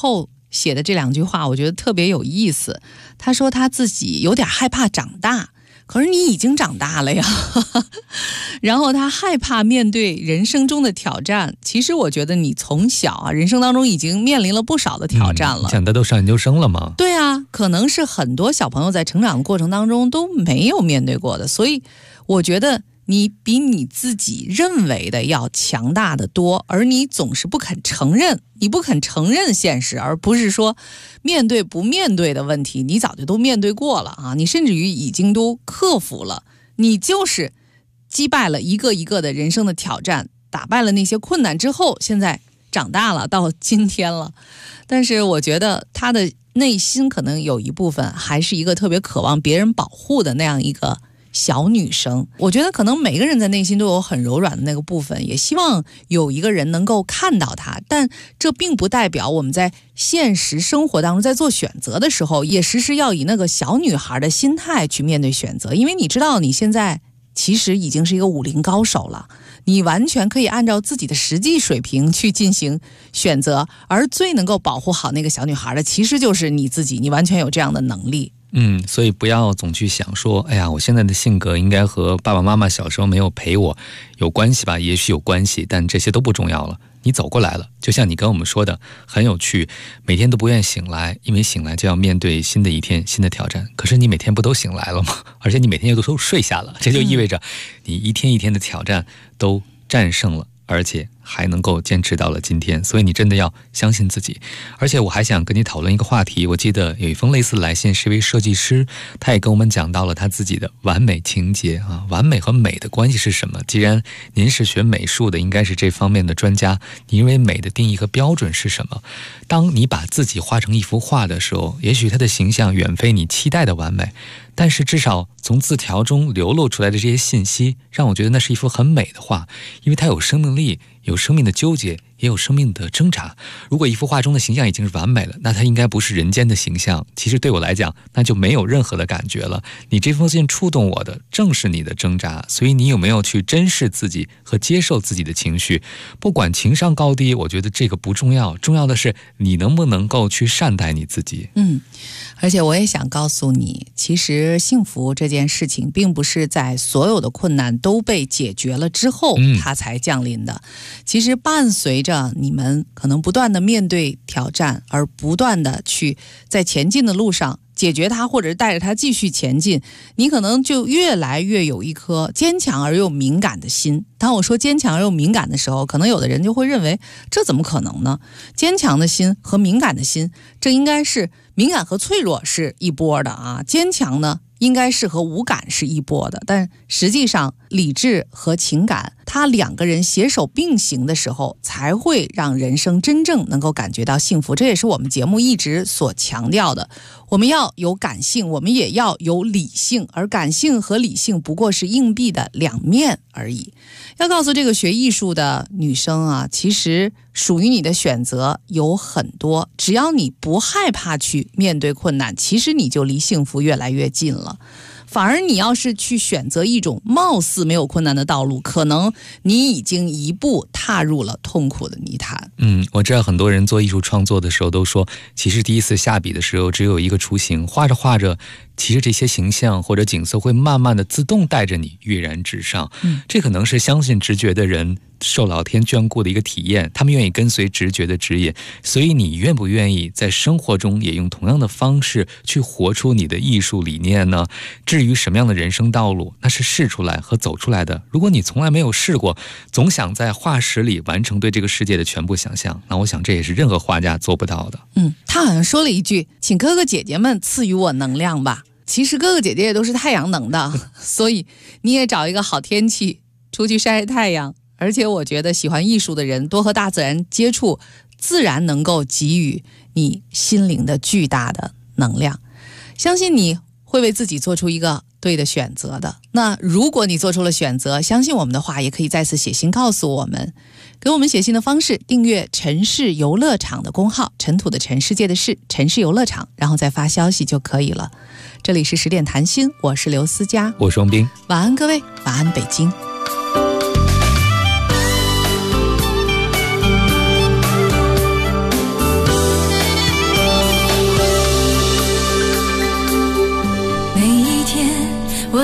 写的这2句话，我觉得特别有意思。他说他自己有点害怕长大，可是你已经长大了呀。然后他害怕面对人生中的挑战。其实我觉得你从小啊，人生当中已经面临了不少的挑战了。 现在都上研究生了吗？ 对啊，可能是很多小朋友在成长的过程当中都没有面对过的。所以我觉得你比你自己认为的要强大的多，而你总是不肯承认，你不肯承认现实，而不是说面对不面对的问题，你早就都面对过了啊，你甚至于已经都克服了，你就是击败了一个一个的人生的挑战，打败了那些困难之后，现在长大了，到今天了。但是我觉得他的内心可能有一部分还是一个特别渴望别人保护的那样一个小女生。我觉得可能每个人在内心都有很柔软的那个部分，也希望有一个人能够看到她，但这并不代表我们在现实生活当中在做选择的时候也时时要以那个小女孩的心态去面对选择。因为你知道你现在其实已经是一个武林高手了，你完全可以按照自己的实际水平去进行选择，而最能够保护好那个小女孩的其实就是你自己，你完全有这样的能力。 所以不要总去想说，哎呀，我现在的性格应该和爸爸妈妈小时候没有陪我有关系吧？也许有关系，但这些都不重要了。你走过来了，就像你跟我们说的，很有趣，每天都不愿醒来，因为醒来就要面对新的一天，新的挑战。可是你每天不都醒来了吗？而且你每天又都睡下了，这就意味着你一天一天的挑战都战胜了，而且还能够坚持到了今天，所以你真的要相信自己。而且我还想跟你讨论一个话题，我记得有一封类似来信是一位设计师，他也跟我们讲到了他自己的完美情节啊，完美和美的关系是什么？既然您是学美术的，应该是这方面的专家，你认为美的定义和标准是什么？当你把自己画成一幅画的时候，也许他的形象远非你期待的完美，但是至少从字条中流露出来的这些信息，让我觉得那是一幅很美的画，因为它有生命力，有生命的纠结，也有生命的挣扎。如果一幅画中的形象已经是完美了，那它应该不是人间的形象。其实对我来讲，那就没有任何的感觉了。你这封信触动我的正是你的挣扎，所以你有没有去珍视自己和接受自己的情绪？不管情商高低，我觉得这个不重要，重要的是你能不能够去善待你自己。 而且我也想告诉你，其实幸福这件事情并不是在所有的困难都被解决了之后它才降临的。其实伴随着你们可能不断的面对挑战，而不断的去在前进的路上解决它，或者是带着它继续前进，你可能就越来越有一颗坚强而又敏感的心。当我说坚强而又敏感的时候，可能有的人就会认为这怎么可能呢？坚强的心和敏感的心，这应该是敏感和脆弱是一波的啊，坚强呢应该是和无感是一波的。但实际上理智和情感它两个人携手并行的时候，才会让人生真正能够感觉到幸福。这也是我们节目一直所强调的，我们要有感性，我们也要有理性，而感性和理性不过是硬币的两面而已。要告诉这个学艺术的女生啊，其实属于你的选择有很多，只要你不害怕去面对困难，其实你就离幸福越来越近了。反而你要是去选择一种貌似没有困难的道路，可能你已经一步踏入了痛苦的泥潭。 我知道很多人做艺术创作的时候都说，其实第一次下笔的时候只有一个雏形，画着画着，其实这些形象或者景色会慢慢的自动带着你跃然纸上。这可能是相信直觉的人受老天眷顾的一个体验，他们愿意跟随直觉的指引。所以你愿不愿意在生活中也用同样的方式去活出你的艺术理念呢？至于什么样的人生道路，那是试出来和走出来的。如果你从来没有试过，总想在画室里完成对这个世界的全部想象，那我想这也是任何画家做不到的。 他好像说了一句，请哥哥姐姐们赐予我能量吧。其实哥哥姐姐也都是太阳能的，所以你也找一个好天气出去晒晒太阳。而且我觉得喜欢艺术的人多和大自然接触，自然能够给予你心灵的巨大的能量。相信你会为自己做出一个对的选择的。那如果你做出了选择，相信我们的话，也可以再次写信告诉我们。给我们写信的方式，订阅城市游乐场的公号，尘土的尘，世界的世，城市游乐场，然后再发消息就可以了。这里是10点谈心，我是刘思佳， 我是王斌。 晚安各位，晚安北京。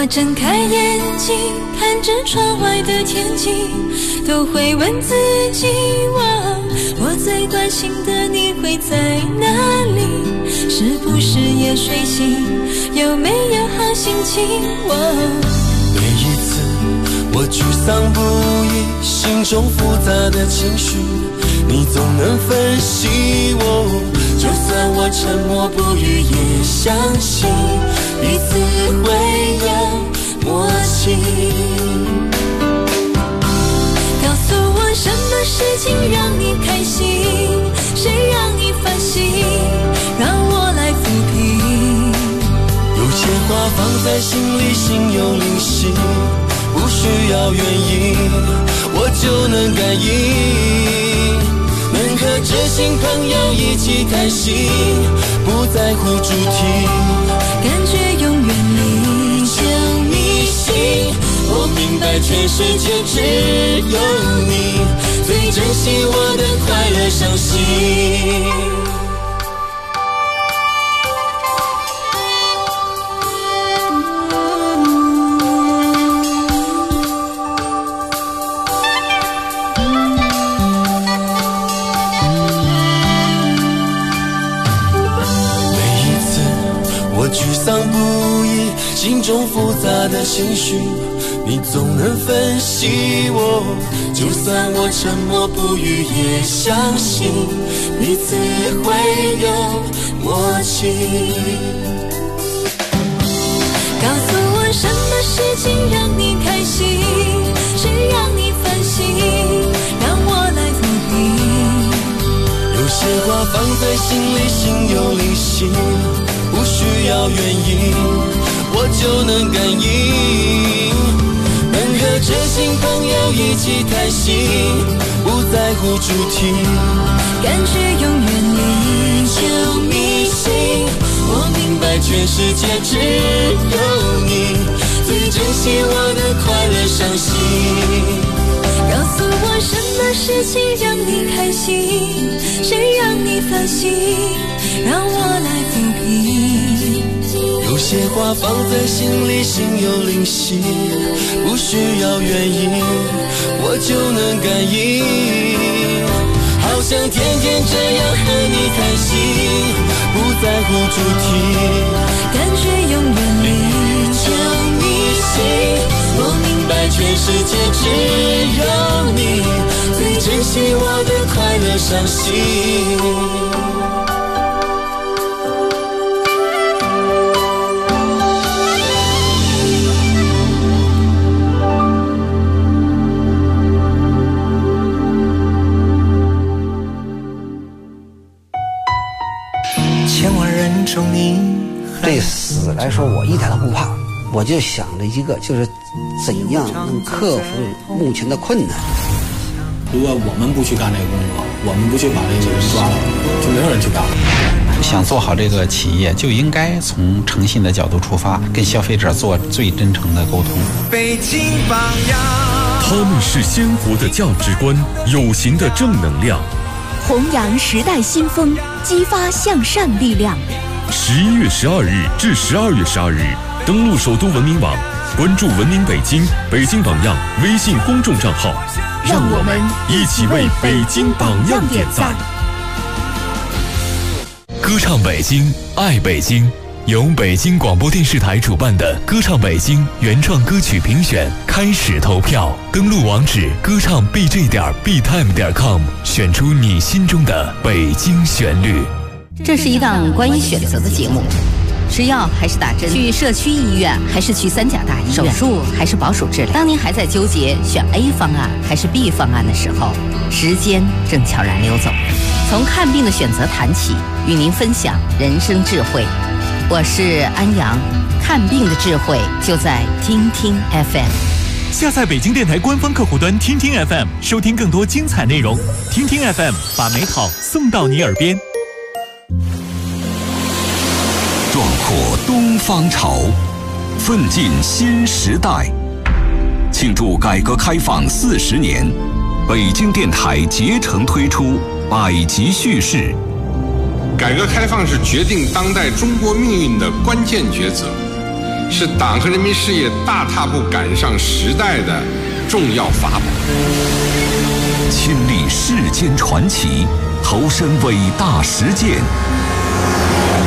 我睁开眼睛，看着窗外的天气，都会问自己，我最关心的你会在哪里？是不是也睡醒？有没有好心情？ 每一次我沮丧不已，心中复杂的情绪，你总能分析我。就算我沉默不语，也相信彼此会有默契。 告诉我什么事情让你开心，谁让你烦心，让我来抚平。 有些话放在心里，心有灵犀，不需要原因，我就能感应。能和知心朋友一起开心，不在乎主题， 感觉永远离就迷信。我明白全世界只有你最珍惜我的快乐伤心。沮丧不已，心中复杂的情绪，你总能分析我。就算我沉默不语，也相信彼此会有默契。 告诉我什么事情让你开心，谁让你烦心，让我来抚平。 有些话放在心里，心有灵犀，不需要原因，我就能感应。能和知心朋友一起开心，不在乎主题， 感觉永远离就迷信。我明白全世界只有你最珍惜我的快乐伤心。 告诉我什么事情让你开心，谁让你烦心，让我来抚平。 有些话放在心里，心有灵犀，不需要原因，我就能感应。好想天天这样和你开心，不在乎主题， 感觉永远离就迷信。我明白全世界只有你最珍惜我的快乐伤心。 对死来说，我一点都不怕，我就想着一个，就是怎样能克服目前的困难。 如果我们不去干这个工作，我们不去把这个人抓了，就没有人去干了。 想做好这个企业，就应该从诚信的角度出发，跟消费者做最真诚的沟通。 北京榜样， 他们是鲜活的价值观，有形的正能量， 弘扬时代新风，激发向善力量。 11月12日至12月12日，登录首都文明网，关注文明北京、北京榜样微信公众账号， 让我们一起为北京榜样点赞。 歌唱北京，爱北京，由北京广播电视台主办的歌唱北京原创歌曲评选开始投票，登录网址歌唱 bj.btime.com， 选出你心中的北京旋律。 这是一档关于选择的节目，吃药还是打针，去社区医院还是去三甲大医院，手术还是保守治疗。当您还在纠结选 A 方案还是 B 方案的时候，时间正悄然溜走。从看病的选择谈起，与您分享人生智慧。我是安阳，看病的智慧就在听听 FM。 下载北京电台官方客户端听听 FM， 收听更多精彩内容。听听 FM， 把美好送到你耳边。 壮阔东方潮，奋进新时代。庆祝改革开放40年，北京电台竭诚推出百集叙事。 改革开放是决定当代中国命运的关键抉择。 是党和人民事业大踏步赶上时代的重要法宝。 亲历世间传奇，投身伟大实践，